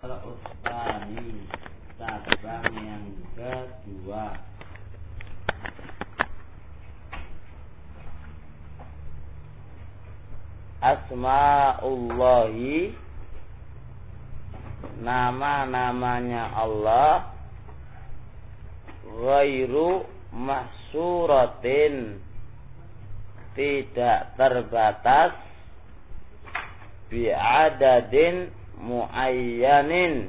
Al-Ustani cabang yang kedua. Asma'ullahi, nama-namanya Allah, ghairu mahsuratin, tidak terbatas, bi'adadin muayyanin,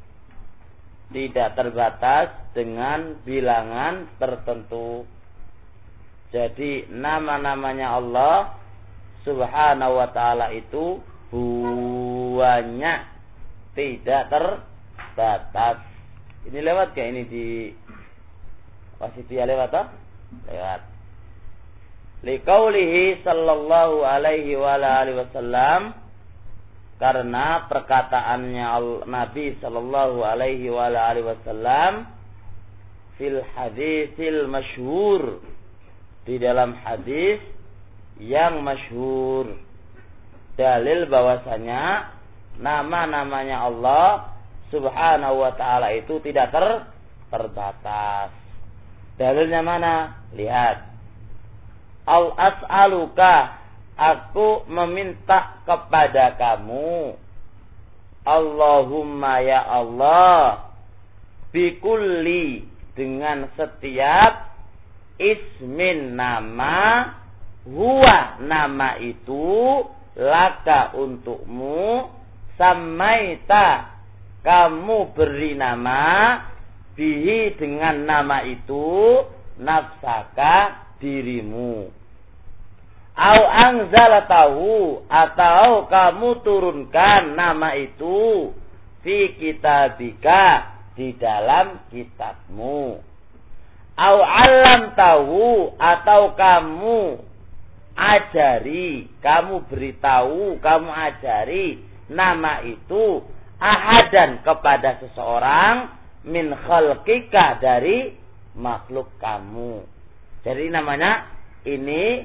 tidak terbatas dengan bilangan tertentu. Jadi nama-namanya Allah Subhanahu wa ta'ala itu banyak, tidak terbatas. Ini lewat gak ini di Wasitiyah lewat tak? Lewat. Liqaulihi sallallahu alaihi wa alihi wasallam, karena perkataannya Nabi sallallahu alaihi wa alihi wasallam fil hadisil masyhur, di dalam hadis yang masyhur, dalil bahwasanya nama-namanya Allah Subhanahu wa ta'ala itu tidak terbatas. Dalilnya mana? Lihat. Al as'aluka, aku meminta kepada kamu, Allahumma ya Allah, bikulli, dengan setiap ismin nama, huwa nama itu, laka untukmu, samaita kamu beri nama, bihi dengan nama itu, nafsaka dirimu, au anzalatahu, atau kamu turunkan nama itu, fi kitabika, di dalam kitabmu, au alam tahu, atau kamu ajari, kamu beritahu, kamu ajari nama itu, ahadan kepada seseorang, min khalqika, dari makhluk kamu. Jadi namanya ini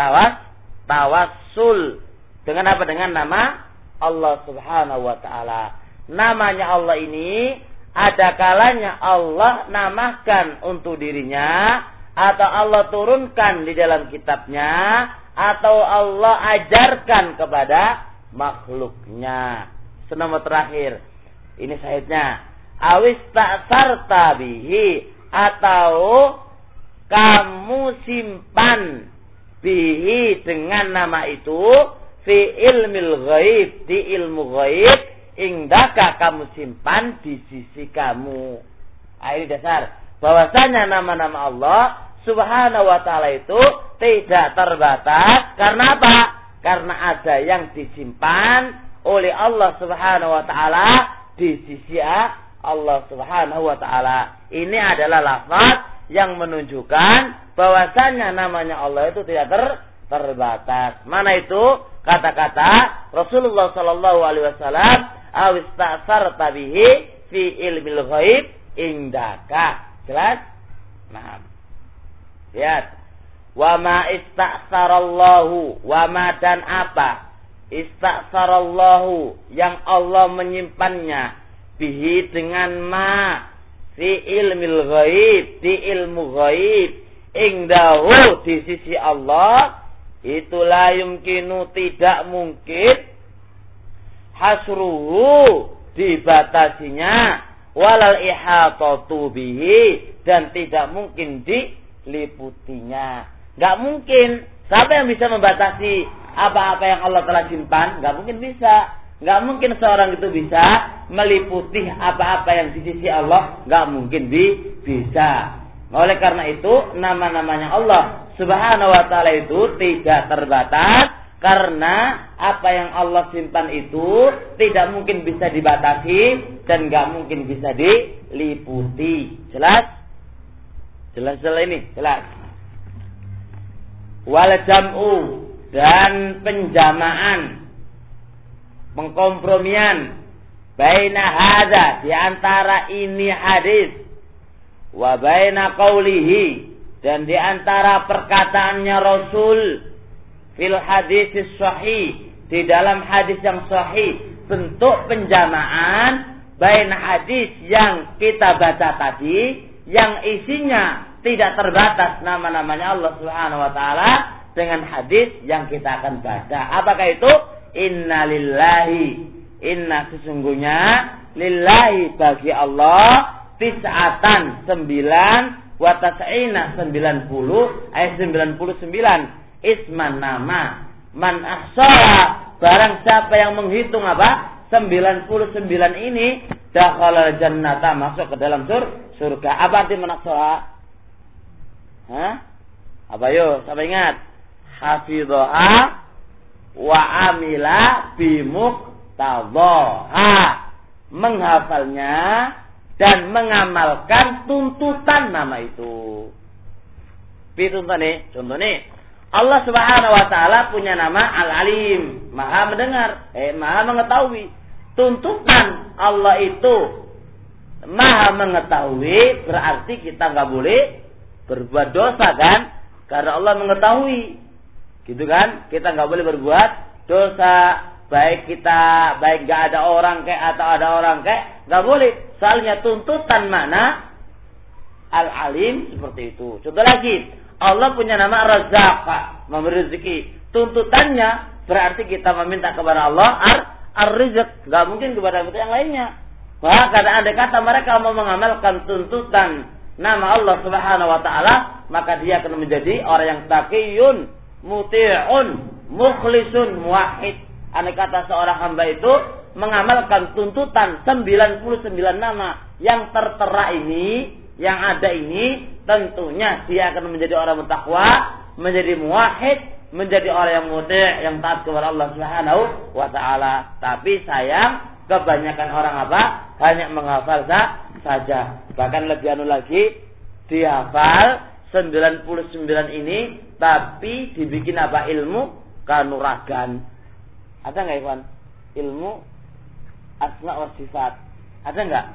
tawassul. Dengan apa? Dengan nama Allah Subhanahu wa ta'ala. Namanya Allah ini ada kalanya Allah namakan untuk dirinya, atau Allah turunkan di dalam kitabnya, atau Allah ajarkan kepada makhluknya. Nomor terakhir, ini syahidnya, awis ta'sarta bihi, atau kamu simpan bihi dengan nama itu, fi ilmil ghaib, di ilmu ghaib, indaka kamu simpan di sisi kamu. Ini dasar bahwasanya nama-nama Allah Subhanahu wa ta'ala itu tidak terbatas. Karena apa? Karena ada yang disimpan oleh Allah Subhanahu wa ta'ala di sisi Allah Subhanahu wa ta'ala. Ini adalah lafaz yang menunjukkan bahwasanya namanya Allah itu tidak terbatas. Mana itu? Kata-kata Rasulullah sallallahu alaihi wasallam, awis ta'sarta bihi fi ilmil ghaib indaka. Jelas? Nah. Lihat. Wa ma ista'sarallahu, wa ma, dan apa? Ista'sarallahu, yang Allah menyimpannya, bihi dengan ma, fi ilmil ghaib, di ilmu ghaib, indahu, di sisi Allah, itu la yumkinu, tidak mungkin, hasruhu, dibatasinya, walal ihatatu bihi, dan tidak mungkin diliputinya. Gak mungkin. Siapa yang bisa membatasi apa-apa yang Allah telah simpan? Gak mungkin bisa. Gak mungkin seorang itu bisa meliputi apa-apa yang di sisi Allah. Gak mungkin bisa. Oleh karena itu, nama-namanya Allah Subhanahu wa ta'ala itu tidak terbatas, karena apa yang Allah simpan itu tidak mungkin bisa dibatasi dan gak mungkin bisa diliputi. Jelas? Jelas ini? Jelas. Wal jam'u, dan penjamaan, pengkompromian, baina hadza, di antara ini hadis, wa baina qaulihi, dan di antara perkataannya Rasul, fil hadis sahih, di dalam hadis yang sahih, bentuk penjamaan bain hadis yang kita baca tadi, yang isinya tidak terbatas nama-namanya Allah Subhanahu wa taala, dengan hadis yang kita akan baca. Apakah itu? Inna lillahi, inna sesungguhnya, lillahi bagi Allah, tis'atan 9, wa tas'ina 90, ayat 99, isman nama, man ahsara, barang siapa yang menghitung apa? 99 ini, dakhala jannata, masuk ke dalam surga. Apa arti menaksoha? Hah? Apa yuk? Siapa ingat? Hafidhoha wa amila bimuqtadhaha, menghafalnya dan mengamalkan tuntutan nama itu. Contoh nih, Allah Subhanahu wa taala punya nama Al-Alim, Maha mendengar, Maha mengetahui. Tuntutan Allah itu Maha mengetahui, berarti kita nggak boleh berbuat dosa kan? Karena Allah mengetahui. Gitu kan? Kita nggak boleh berbuat dosa, baik nggak ada orang kayak atau ada orang kayak, nggak boleh. Soalnya tuntutan makna Al-Alim seperti itu. Contoh lagi, Allah punya nama Razzaq, memberi rezeki. Tuntutannya berarti kita meminta kepada Allah ar-rizq, nggak mungkin kepada yang lainnya. Bahkan ada kata mereka mau mengamalkan tuntutan nama Allah Subhanahu wa taala, maka dia akan menjadi orang yang taqiyun, muti'un, mukhlisun, muwahhid. Andai kata seorang hamba itu mengamalkan tuntutan 99 nama yang tertera ini, yang ada ini, tentunya dia akan menjadi orang bertakwa, menjadi muwahhid, menjadi orang yang muti', yang taat kepada Allah Subhanahu wa taala. Tapi sayang, kebanyakan orang apa? Hanya menghafal saja. Bahkan lebih lagi, dihafal 99 ini, tapi dibikin apa? Ilmu kanuragan. Ada nggak Ikhwan? Ilmu asma wa sifat. Ada nggak?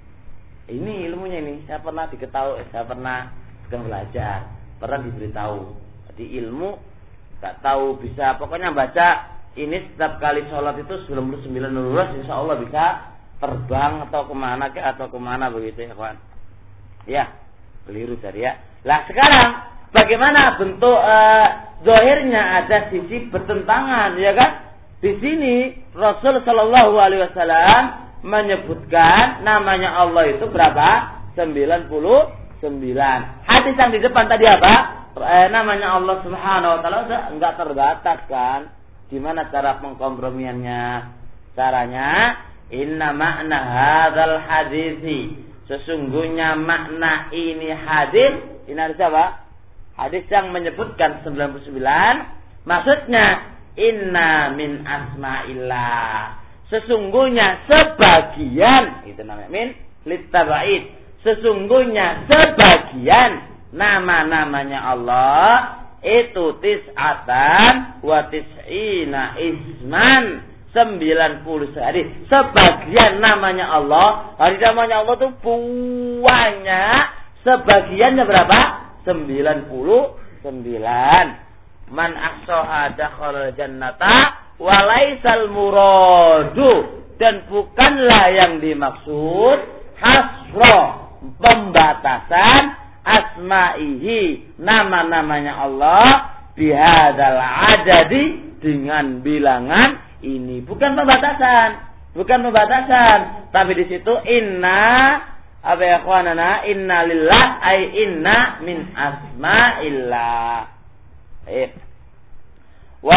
Ini ilmunya ini. Saya pernah diketahui, saya pernah belajar, pernah diberitahu. Jadi ilmu nggak tahu bisa, pokoknya baca ini setiap kali sholat itu 99 lurus, insya Allah bisa terbang atau kemana begitu ya kawan. Ya, keliru tadi ya. Lah sekarang bagaimana bentuk zahirnya? Ada sisi bertentangan, ya kan? Di sini Rasul Shallallahu Alaihi Wasallam menyebutkan namanya Allah itu berapa? 99. Hadis yang di depan tadi apa? Namanya Allah Subhanahu Wa Taala enggak terbatas kan? Gimana cara pengkompromiannya? Caranya, inna makna hadzal hadisi, sesungguhnya makna ini hadis, ini hadis apa? Hadis yang menyebutkan 99, maksudnya inna min asma'illah, sesungguhnya sebagian, itu namanya min littabaid, sesungguhnya sebagian nama-namanya Allah itu tis'atan wa tis'ina isman, 90 hadis. Sebagian namanya Allah, hari namanya Allah itu banyak, sebagiannya berapa? 99. Man ahsaha dakhala jannata wa laisal muradu, dan bukanlah yang dimaksud hasra, pembatasan asma'ihi, nama-namanya Allah, bihadzal adadi, dengan bilangan ini. Bukan pembatasan, tapi di situ inna apa ya kawanana, inna lillah ay inna min asma'illah. Wa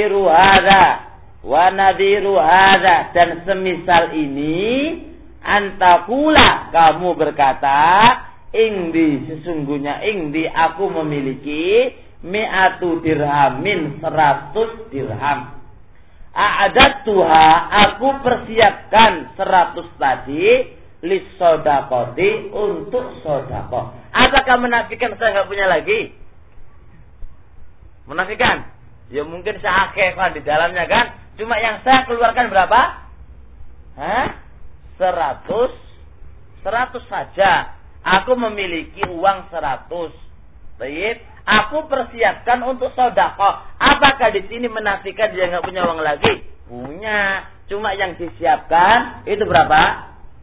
nadhiru hadza, dan semisal ini, antakula, kamu berkata, sesungguhnya aku memiliki mi'atu dirhamin, 100 dirham. A'adatuha, aku persiapkan 100 tadi, lisodakoti, untuk sodakoh. Apakah menafikan saya nggak punya lagi? Menafikan? Ya mungkin saya akhiran di dalamnya kan. Cuma yang saya keluarkan berapa? 100 saja. Aku memiliki uang 100. Baik, aku persiapkan untuk sedekah. Apakah di sini menafikan dia nggak punya uang lagi? Punya. Cuma yang disiapkan itu berapa?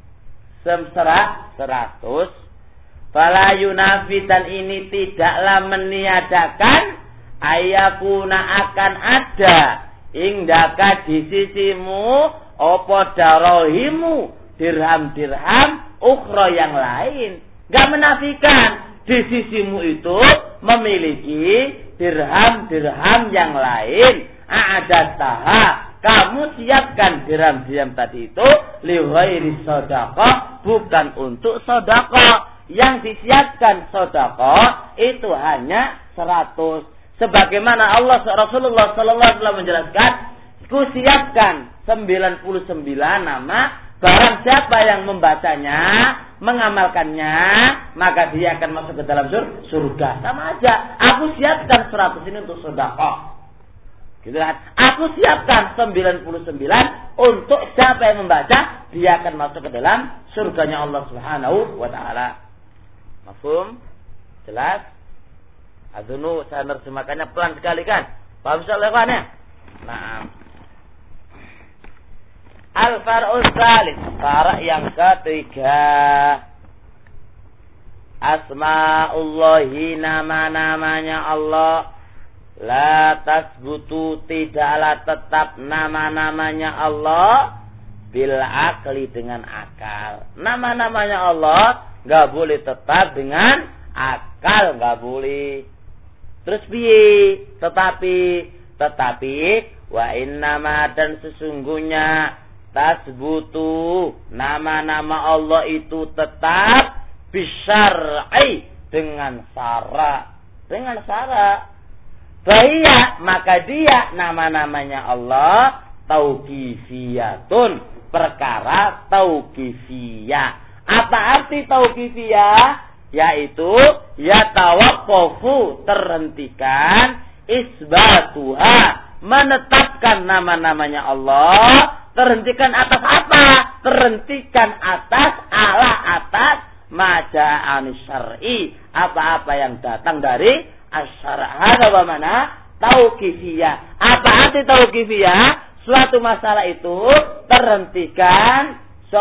100. Fala yunafi, dan ini tidaklah meniadakan ayakuna akan ada indaka di sisimu opo darohimu dirham ukhra yang lain. Gak menafikan di sisimu itu memiliki dirham yang lain. A'adataha, kamu siapkan dirham tadi itu li ghairi sedekah, bukan untuk sedekah. Yang disiapkan sedekah itu hanya 100. Sebagaimana Rasulullah sallallahu alaihi wasallam menjelaskan, ku siapkan 99 nama, barang siapa yang membacanya, mengamalkannya, maka dia akan masuk ke dalam surga. Sama aja, aku siapkan 100 ini untuk sedekah. Gitu kan? Aku siapkan 99 untuk siapa yang membaca, dia akan masuk ke dalam surganya Allah Subhanahu wa taala. Mafhum? Jelas? Adunu saya nerjemahkannya pelan sekali kan? Paham soalnya? Nah. Al-far'us tsalits, far'a yang ketiga. Asma'ullahi, nama-namanya Allah. La tasbutu, tidaklah tetap nama-namanya Allah bil akli, dengan akal. Nama-namanya Allah enggak boleh tetap dengan akal, enggak boleh. Terus piye? Tetapi wa innama, dan sesungguhnya tasbutu, nama-nama Allah itu tetap bisyar'i, dengan syarat. Bahia, maka dia nama-namanya Allah tauqifiyatun, perkara tauqifiyah. Apa arti tauqifiyah? Yaitu yatawaqqafu, terhentikan, isbatuha, menetapkan nama-namanya Allah, terhentikan atas apa? Terhentikan atas maja'an syar'i, apa-apa yang datang dari asyara. Hada wa mana tauqifiyah. Apa arti tauqifiyah? Suatu masalah itu terhentikan,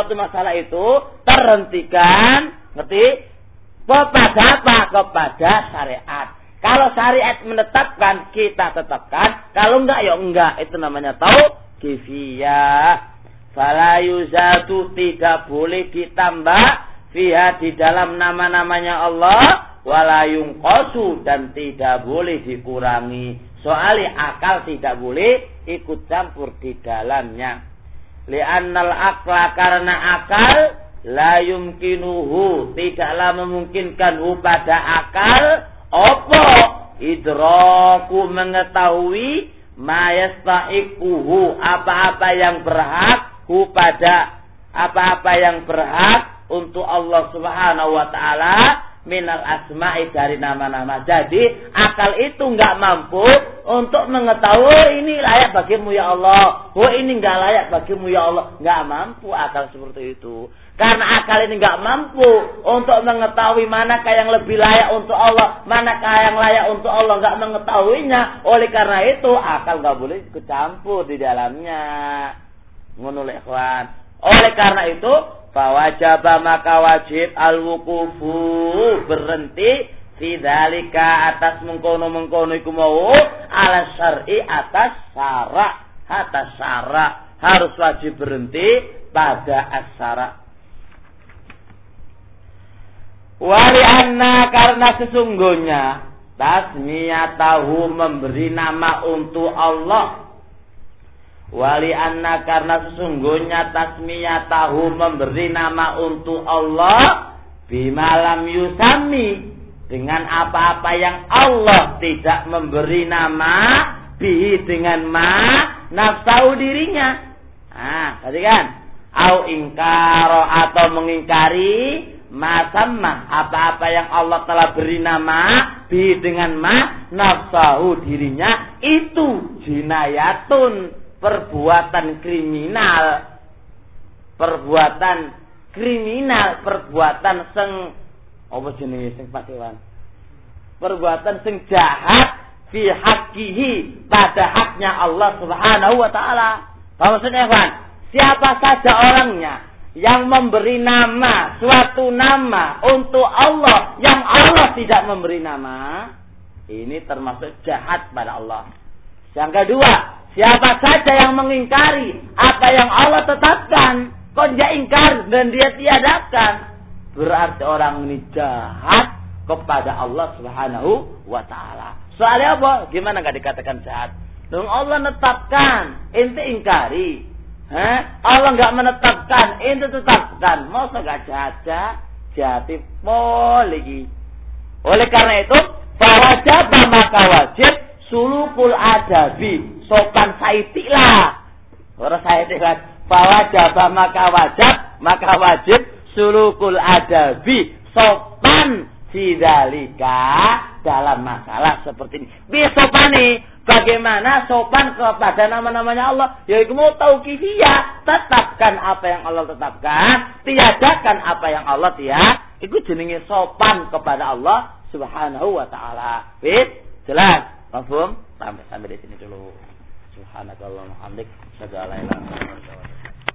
ngerti? Kepada apa? Kepada syariat. Kalau syariat menetapkan, kita tetapkan. Kalau enggak, ya enggak. Itu namanya tauqifiyah. Fala yuzatu, tidak boleh ditambah fiha, di dalam nama-namanya Allah, wala yunqasu, dan tidak boleh dikurangi. Soalnya akal tidak boleh ikut campur di dalamnya. Li'annal aqla, karena akal, la yumkinuhu, tidaklah memungkinkan pada akal, opo idraku, mengetahui, ma yastahiquhu, apa-apa yang berhak apa-apa yang berhak untuk Allah Subhanahu wa taala minal asma'i, dari nama-nama. Jadi akal itu enggak mampu untuk mengetahui ini layak bagimu ya Allah, ini enggak layak bagimu ya Allah. Enggak mampu akal seperti itu. Karena akal ini enggak mampu untuk mengetahui manakah yang lebih layak untuk Allah, manakah yang layak untuk Allah, enggak mengetahuinya. Oleh karena itu akal enggak boleh kecampur di dalamnya. Ngono lho ikhwan. Oleh karena itu fawajaba, maka wajib al-wuqufu, berhenti fidzalika, atas mengkono iku mau, ala syar'i, atas syara, harus wajib berhenti pada as-syara. Wali anna, karena sesungguhnya tasmiyatahu, memberi nama untuk Allah. Wali anna, karena sesungguhnya tasmiyatahu, memberi nama untuk Allah, bimalam yusami, dengan apa-apa yang Allah tidak memberi nama, bihi, dengan nafsu dirinya. Tadi kan, au ingkaro, atau mengingkari, masamma, apa-apa yang Allah telah beri nama, bihi, dengan nafsu dirinya, itu jinayatun, perbuatan kriminal, perbuatan apa jenis sing Pak Dewan? Perbuatan sing jahat fi haqqihi, pada haknya Allah Subhanahu wa taala. Apa maksudnya, Pak? Siapa saja orangnya yang memberi nama, suatu nama untuk Allah yang Allah tidak memberi nama, ini termasuk jahat pada Allah. Yang kedua, siapa saja yang mengingkari apa yang Allah tetapkan, kok dia ingkar dan dia tiadakan, berarti orang ini jahat kepada Allah Subhanahu wa taala. Soalnya apa? Gimana enggak dikatakan jahat? Dong Allah netapkan, ente ingkari. Allah enggak menetapkan, ente tetapkan. Masa enggak jahat lagi. Oleh karena itu, fawajib maka wajib sulukul adabi, sopan saitilah. Ora saitilah. Fawajib maka wajib sulukul adabi, sopan sidalika dalam masalah seperti ini. Bisopani. Bagaimana sopan kepada nama-namanya Allah? Yaitu mau tauqifiyah, tetapkan apa yang Allah tetapkan, tiadakan apa yang Allah tiada. Itu jenenge sopan kepada Allah Subhanahu wa taala. Jelas? Paham? Sampai di sini dulu. Subhanakallahumma wa bihamdik, asyhadu an la ilaha illa anta,